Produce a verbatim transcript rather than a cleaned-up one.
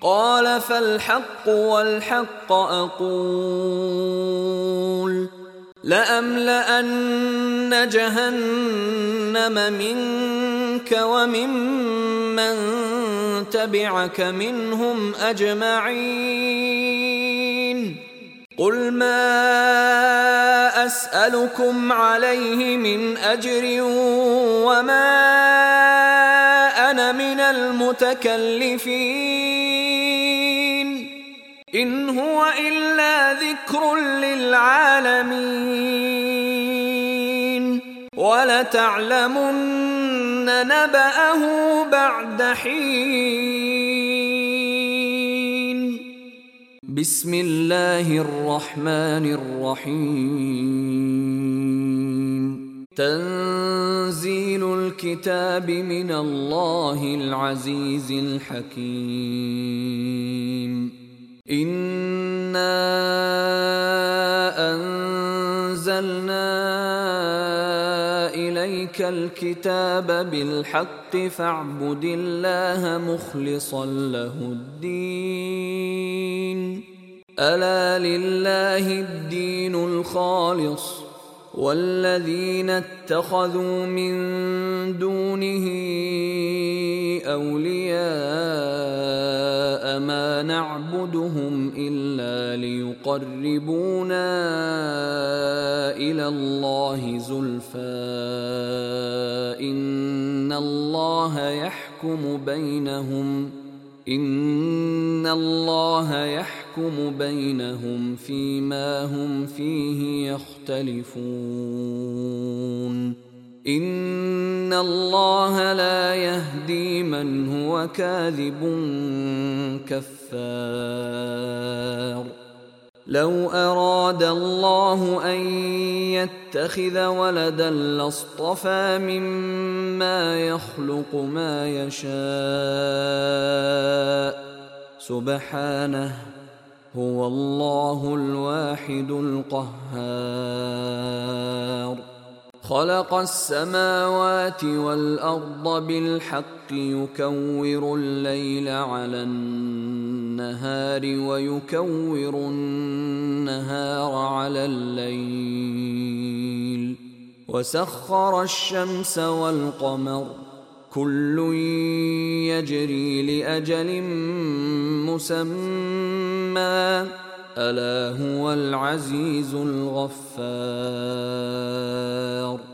قال فالحق والحق أقول لأملأن جهنم منك وممن تبعك منهم أجمعين قل ما أسألكم عليه من أجر وما أنا من المتكلفين إن هو إلا ذكر للعالمين ولتعلمن نبأه بعد حين. بسم الله الرحمن الرحيم. تنزيل الكتاب من الله العزيز الحكيم. إنا أنزلنا إليك الكتاب بالحق فاعبد الله مخلصا له الدين ألا لله الدين الخالص والذين اتخذوا من دونه أولياء ما نعبدهم إلا ليقربونا إلى الله زلفى إن الله يحكم بينهم إن الله يحكم بينهم فيما هم فيه يختلفون إن الله لا يهدي من هو كاذب كفار. لو أراد الله أن يتخذ ولدا لاصطفى مما يخلق ما يشاء سبحانه هو الله الواحد القهار. خلق السماوات والأرض بالحق يكور الليل على النهار ويكور النهار على الليل وسخر الشمس والقمر كل يجري لأجل مسمى ألا هو العزيز الغفار.